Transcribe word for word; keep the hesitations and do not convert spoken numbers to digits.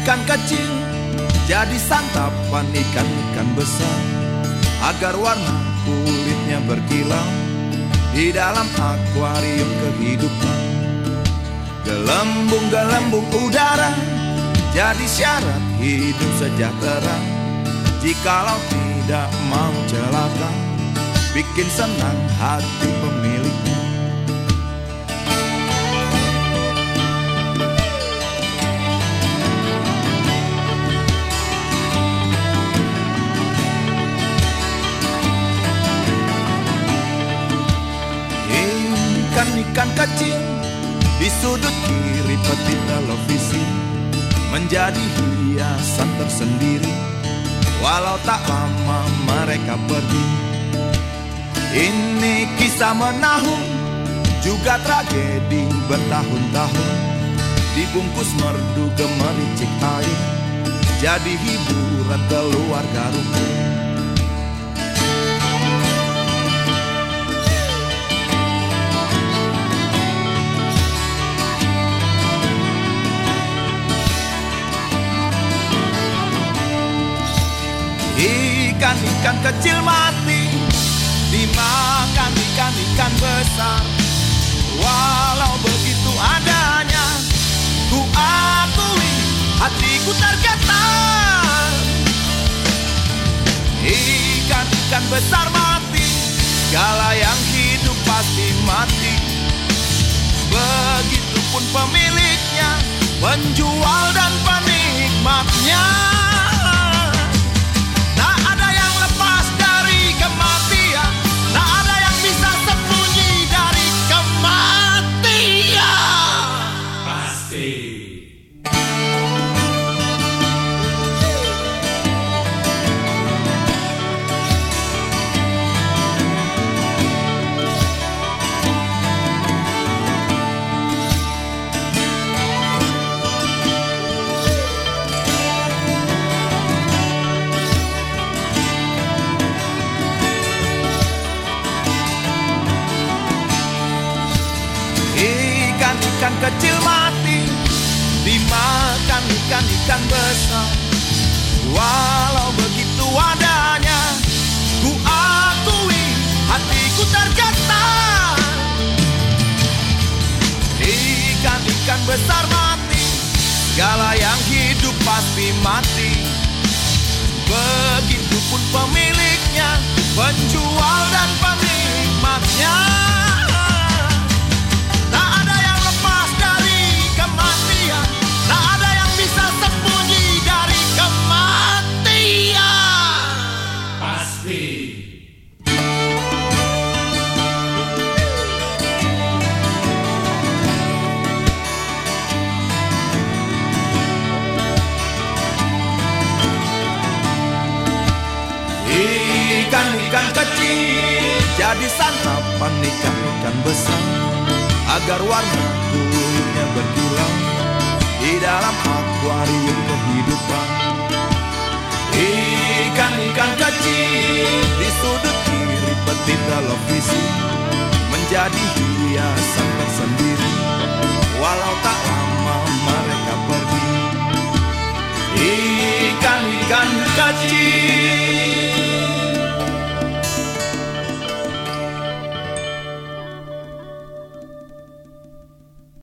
ikan kecil jadi santapan ikan-ikan besar, agar warna kulitnya berkilau di dalam akuarium kehidupan. Gelembung-gelembung udara jadi syarat hidup sejahtera. Jikalau tidak mau celaka, bikin senang hati pemiliknya. Ikan-ikan kecil di sudut kiri peti televisi menjadi hiasan tersendiri, walau tak lama mereka pergi. Ini kisah menahun, juga tragedi bertahun-tahun, dibungkus merdu gemericik air, jadi hiburan keluarga rukun. Ikan-ikan kecil mati dimakan ikan-ikan besar, walau begitu adanya, ku akui hatiku tergetar. Ikan-ikan besar mati, segala yang hidup pasti mati. Begitupun pemiliknya, penjual dan penikmatnya. Ikan kecil mati dimakan ikan-ikan besar, walau begitu adanya, ku akui hatiku tergetar. Ikan-ikan besar mati, segala yang hidup pasti mati. Begitupun pemiliknya, penjual dan penikmatnya. Ikan-ikan kecil jadi santapan ikan-ikan besar, agar warna kulitnya berkilau di dalam akuarium kehidupan. Ikan-ikan kecil di sudut kiri peti televisi menjadi hiasan tersendiri, walau tak lama mereka pergi. Ikan-ikan kecil